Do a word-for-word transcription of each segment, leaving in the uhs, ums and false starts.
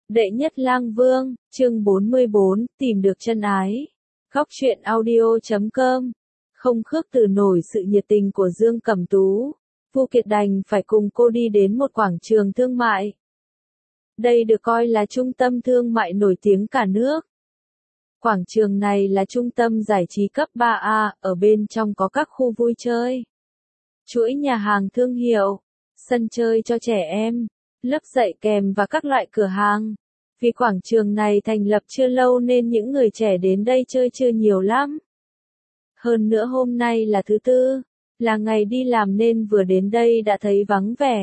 Đệ nhất lang vương, chương bốn mươi bốn, tìm được chân ái. Góc truyện audio chấm com. Không khước từ nổi sự nhiệt tình của Dương Cẩm Tú, Vu Kiệt đành phải cùng cô đi đến một quảng trường thương mại. Đây được coi là trung tâm thương mại nổi tiếng cả nước. Quảng trường này là trung tâm giải trí cấp ba A, ở bên trong có các khu vui chơi, chuỗi nhà hàng thương hiệu, sân chơi cho trẻ em, lớp dạy kèm và các loại cửa hàng. Vì quảng trường này thành lập chưa lâu nên những người trẻ đến đây chơi chưa nhiều lắm. Hơn nữa hôm nay là thứ tư, là ngày đi làm nên vừa đến đây đã thấy vắng vẻ.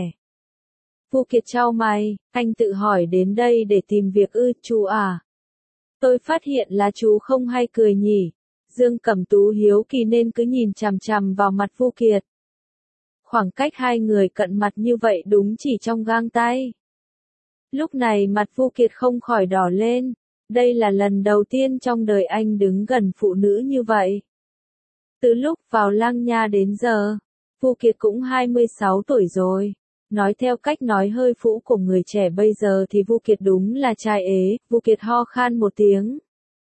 Vu Kiệt chau mày, anh tự hỏi đến đây để tìm việc ư, chú à? Tôi phát hiện là chú không hay cười nhỉ. Dương Cẩm Tú hiếu kỳ nên cứ nhìn chằm chằm vào mặt Vu Kiệt. Khoảng cách hai người cận mặt như vậy đúng chỉ trong gang tay. Lúc này mặt Vu Kiệt không khỏi đỏ lên, đây là lần đầu tiên trong đời anh đứng gần phụ nữ như vậy. Từ lúc vào Lang Nha đến giờ, Vu Kiệt cũng hai mươi sáu tuổi rồi. Nói theo cách nói hơi phũ của người trẻ bây giờ thì Vu Kiệt đúng là trai ế. Vu Kiệt ho khan một tiếng,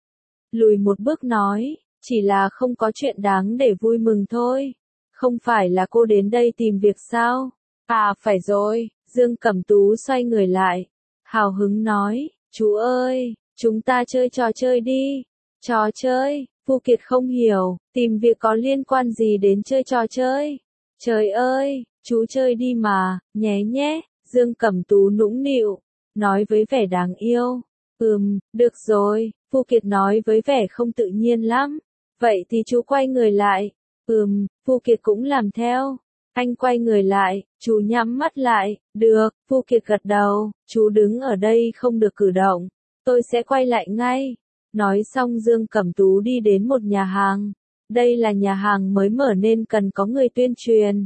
lùi một bước nói, chỉ là không có chuyện đáng để vui mừng thôi. Không phải là cô đến đây tìm việc sao? À phải rồi, Dương Cẩm Tú xoay người lại, hào hứng nói, chú ơi, chúng ta chơi trò chơi đi. Trò chơi? Vu Kiệt không hiểu, tìm việc có liên quan gì đến chơi trò chơi? Trời ơi, chú chơi đi mà, nhé nhé. Dương Cẩm Tú nũng nịu, nói với vẻ đáng yêu. Ừm, được rồi, Vu Kiệt nói với vẻ không tự nhiên lắm. Vậy thì chú quay người lại. Ừm, Vu Kiệt cũng làm theo. Anh quay người lại, chú nhắm mắt lại. Được, Vu Kiệt gật đầu, chú đứng ở đây không được cử động. Tôi sẽ quay lại ngay. Nói xong Dương Cẩm Tú đi đến một nhà hàng. Đây là nhà hàng mới mở nên cần có người tuyên truyền.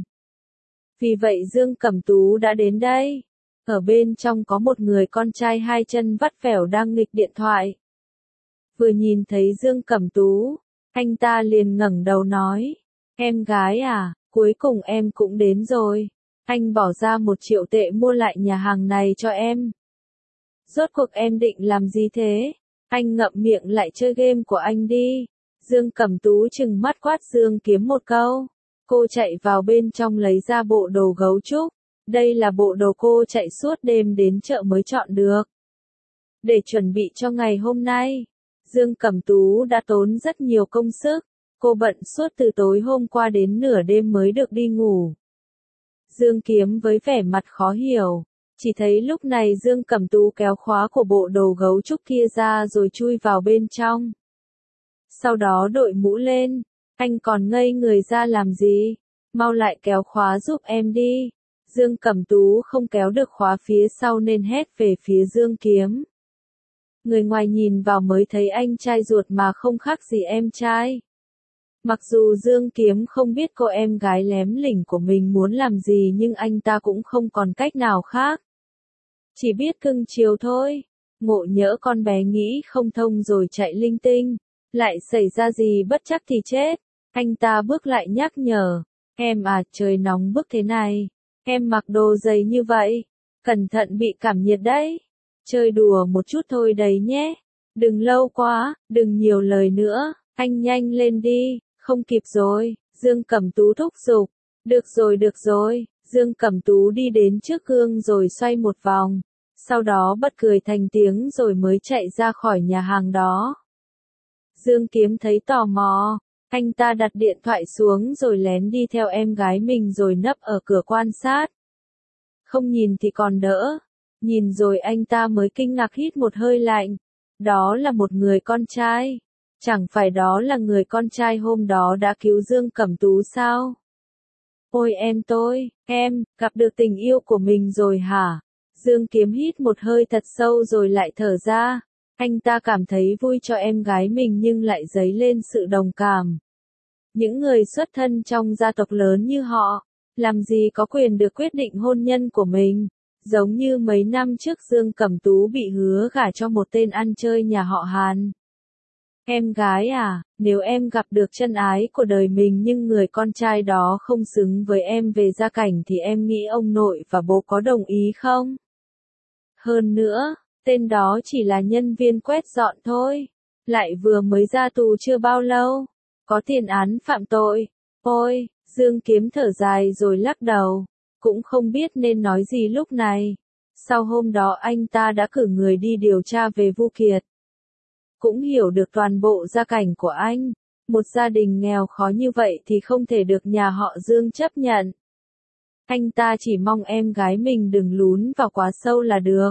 Vì vậy Dương Cẩm Tú đã đến đây. Ở bên trong có một người con trai hai chân vắt vẻo đang nghịch điện thoại. Vừa nhìn thấy Dương Cẩm Tú, anh ta liền ngẩng đầu nói, em gái à, cuối cùng em cũng đến rồi. Anh bỏ ra một triệu tệ mua lại nhà hàng này cho em. Rốt cuộc em định làm gì thế? Anh ngậm miệng lại chơi game của anh đi. Dương Cẩm Tú trừng mắt quát Dương Kiếm một câu. Cô chạy vào bên trong lấy ra bộ đồ gấu trúc. Đây là bộ đồ cô chạy suốt đêm đến chợ mới chọn được. Để chuẩn bị cho ngày hôm nay, Dương Cẩm Tú đã tốn rất nhiều công sức. Cô bận suốt từ tối hôm qua đến nửa đêm mới được đi ngủ. Dương Kiếm với vẻ mặt khó hiểu, chỉ thấy lúc này Dương Cẩm Tú kéo khóa của bộ đồ gấu trúc kia ra rồi chui vào bên trong. Sau đó đội mũ lên, anh còn ngây người ra làm gì? Mau lại kéo khóa giúp em đi. Dương Cẩm Tú không kéo được khóa phía sau nên hét về phía Dương Kiếm. Người ngoài nhìn vào mới thấy anh trai ruột mà không khác gì em trai. Mặc dù Dương Kiếm không biết cô em gái lém lỉnh của mình muốn làm gì nhưng anh ta cũng không còn cách nào khác. Chỉ biết cưng chiều thôi. Ngộ nhỡ con bé nghĩ không thông rồi chạy linh tinh, lại xảy ra gì bất chắc thì chết. Anh ta bước lại nhắc nhở, em à, trời nóng bức thế này, em mặc đồ dày như vậy, cẩn thận bị cảm nhiệt đấy. Chơi đùa một chút thôi đấy nhé. Đừng lâu quá, đừng nhiều lời nữa, anh nhanh lên đi, không kịp rồi. Dương Cẩm Tú thúc giục. Được rồi được rồi. Dương Cẩm Tú đi đến trước gương rồi xoay một vòng, sau đó bật cười thành tiếng rồi mới chạy ra khỏi nhà hàng đó. Dương Kiếm thấy tò mò, anh ta đặt điện thoại xuống rồi lén đi theo em gái mình rồi nấp ở cửa quan sát. Không nhìn thì còn đỡ, nhìn rồi anh ta mới kinh ngạc hít một hơi lạnh. Đó là một người con trai. Chẳng phải đó là người con trai hôm đó đã cứu Dương Cẩm Tú sao? Ôi em tôi, em, gặp được tình yêu của mình rồi hả? Dương Kiếm hít một hơi thật sâu rồi lại thở ra. Anh ta cảm thấy vui cho em gái mình nhưng lại dấy lên sự đồng cảm. Những người xuất thân trong gia tộc lớn như họ, làm gì có quyền được quyết định hôn nhân của mình. Giống như mấy năm trước Dương Cẩm Tú bị hứa gả cho một tên ăn chơi nhà họ Hàn. Em gái à, nếu em gặp được chân ái của đời mình nhưng người con trai đó không xứng với em về gia cảnh thì em nghĩ ông nội và bố có đồng ý không? Hơn nữa, Tên đó chỉ là nhân viên quét dọn thôi. Lại vừa mới ra tù chưa bao lâu. Có tiền án phạm tội. Ôi, Dương Kiếm thở dài rồi lắc đầu. Cũng không biết nên nói gì lúc này. Sau hôm đó anh ta đã cử người đi điều tra về Vu Kiệt. Cũng hiểu được toàn bộ gia cảnh của anh. Một gia đình nghèo khó như vậy thì không thể được nhà họ Dương chấp nhận. Anh ta chỉ mong em gái mình đừng lún vào quá sâu là được.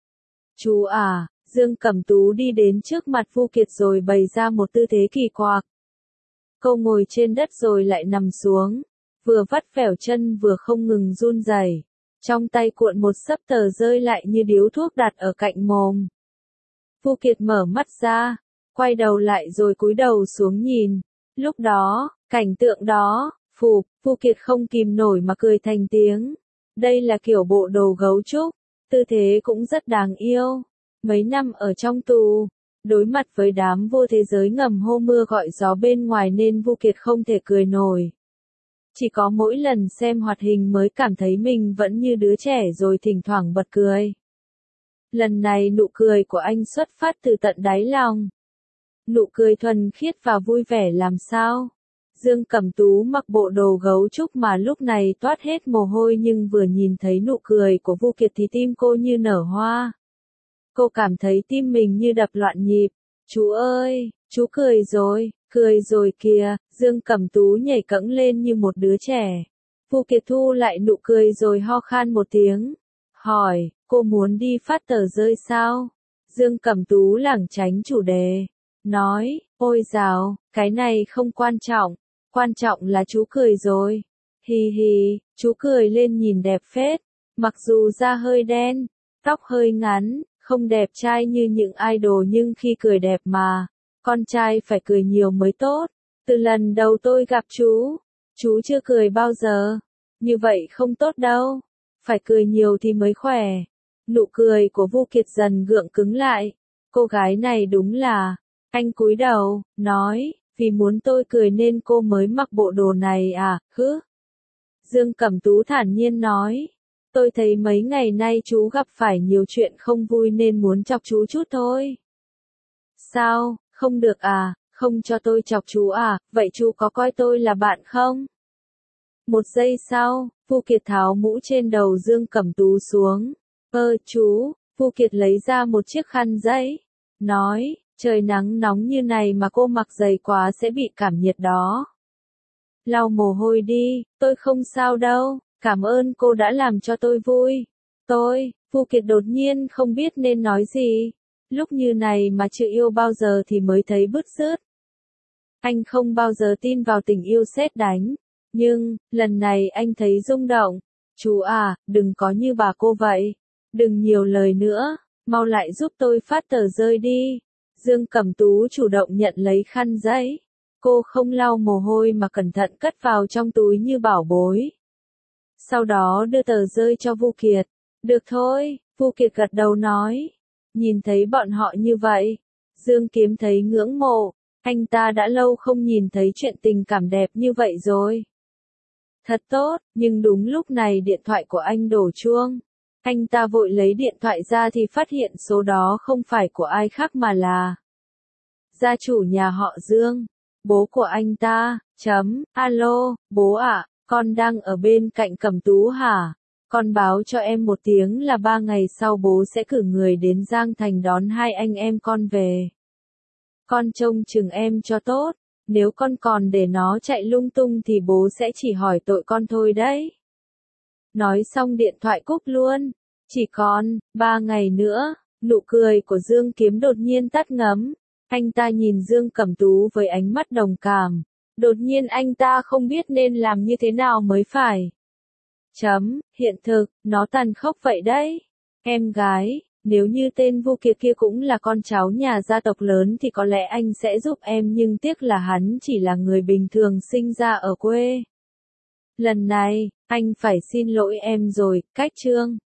Chú à, Dương Cẩm Tú đi đến trước mặt Vu Kiệt rồi bày ra một tư thế kỳ quặc. Cô ngồi trên đất rồi lại nằm xuống, vừa vắt vẻo chân vừa không ngừng run rẩy, trong tay cuộn một xấp tờ rơi lại như điếu thuốc đặt ở cạnh mồm. Vu Kiệt mở mắt ra, quay đầu lại rồi cúi đầu xuống nhìn. Lúc đó, cảnh tượng đó, phụp, Vu Kiệt không kìm nổi mà cười thành tiếng. Đây là kiểu bộ đồ gấu trúc, tư thế cũng rất đáng yêu. Mấy năm ở trong tù, đối mặt với đám vô thế giới ngầm hô mưa gọi gió bên ngoài nên Vu Kiệt không thể cười nổi. Chỉ có mỗi lần xem hoạt hình mới cảm thấy mình vẫn như đứa trẻ rồi thỉnh thoảng bật cười. Lần này nụ cười của anh xuất phát từ tận đáy lòng. Nụ cười thuần khiết và vui vẻ làm sao. Dương Cẩm Tú mặc bộ đồ gấu trúc mà lúc này toát hết mồ hôi nhưng vừa nhìn thấy nụ cười của Vu Kiệt thì tim cô như nở hoa. Cô cảm thấy tim mình như đập loạn nhịp. Chú ơi, chú cười rồi, cười rồi kìa. Dương Cẩm Tú nhảy cẫng lên như một đứa trẻ. Vu Kiệt thu lại nụ cười rồi ho khan một tiếng. Hỏi, cô muốn đi phát tờ rơi sao? Dương Cẩm Tú lảng tránh chủ đề. Nói, ôi dào, cái này không quan trọng. Quan trọng là chú cười rồi. Hi hi, chú cười lên nhìn đẹp phết. Mặc dù da hơi đen, tóc hơi ngắn, không đẹp trai như những idol nhưng khi cười đẹp mà. Con trai phải cười nhiều mới tốt. Từ lần đầu tôi gặp chú, chú chưa cười bao giờ. Như vậy không tốt đâu. Phải cười nhiều thì mới khỏe. Nụ cười của Vu Kiệt dần gượng cứng lại. Cô gái này đúng là... Anh cúi đầu, nói, vì muốn tôi cười nên cô mới mặc bộ đồ này à, hứ. Dương Cẩm Tú thản nhiên nói, tôi thấy mấy ngày nay chú gặp phải nhiều chuyện không vui nên muốn chọc chú chút thôi. Sao, không được à, không cho tôi chọc chú à, vậy chú có coi tôi là bạn không? Một giây sau, Vu Kiệt tháo mũ trên đầu Dương Cẩm Tú xuống. Ơ chú, Vu Kiệt lấy ra một chiếc khăn giấy, nói, trời nắng nóng như này mà cô mặc dày quá sẽ bị cảm nhiệt đó. Lau mồ hôi đi, tôi không sao đâu, cảm ơn cô đã làm cho tôi vui. Tôi, Vu Kiệt đột nhiên không biết nên nói gì. Lúc như này mà chưa yêu bao giờ thì mới thấy bứt rứt. Anh không bao giờ tin vào tình yêu sét đánh. Nhưng, lần này anh thấy rung động. Chú à, đừng có như bà cô vậy. Đừng nhiều lời nữa, mau lại giúp tôi phát tờ rơi đi. Dương Cẩm Tú chủ động nhận lấy khăn giấy. Cô không lau mồ hôi mà cẩn thận cất vào trong túi như bảo bối. Sau đó đưa tờ rơi cho Vu Kiệt. Được thôi, Vu Kiệt gật đầu nói. Nhìn thấy bọn họ như vậy, Dương Kiếm thấy ngưỡng mộ. Anh ta đã lâu không nhìn thấy chuyện tình cảm đẹp như vậy rồi. Thật tốt, nhưng đúng lúc này điện thoại của anh đổ chuông. Anh ta vội lấy điện thoại ra thì phát hiện số đó không phải của ai khác mà là gia chủ nhà họ Dương, bố của anh ta. Chấm, alo, bố ạ, con đang ở bên cạnh Cẩm Tú hả? Con báo cho em một tiếng là ba ngày sau bố sẽ cử người đến Giang Thành đón hai anh em con về. Con trông chừng em cho tốt, nếu con còn để nó chạy lung tung thì bố sẽ chỉ hỏi tội con thôi đấy. Nói xong điện thoại cúp luôn. Chỉ còn ba ngày nữa, nụ cười của Dương Kiếm đột nhiên tắt ngấm. Anh ta nhìn Dương Cẩm Tú với ánh mắt đồng cảm. Đột nhiên anh ta không biết nên làm như thế nào mới phải. Chấm, hiện thực, nó tàn khốc vậy đấy. Em gái, nếu như tên Vu Kiệt kia cũng là con cháu nhà gia tộc lớn thì có lẽ anh sẽ giúp em nhưng tiếc là hắn chỉ là người bình thường sinh ra ở quê. Lần này, anh phải xin lỗi em rồi, cách chương.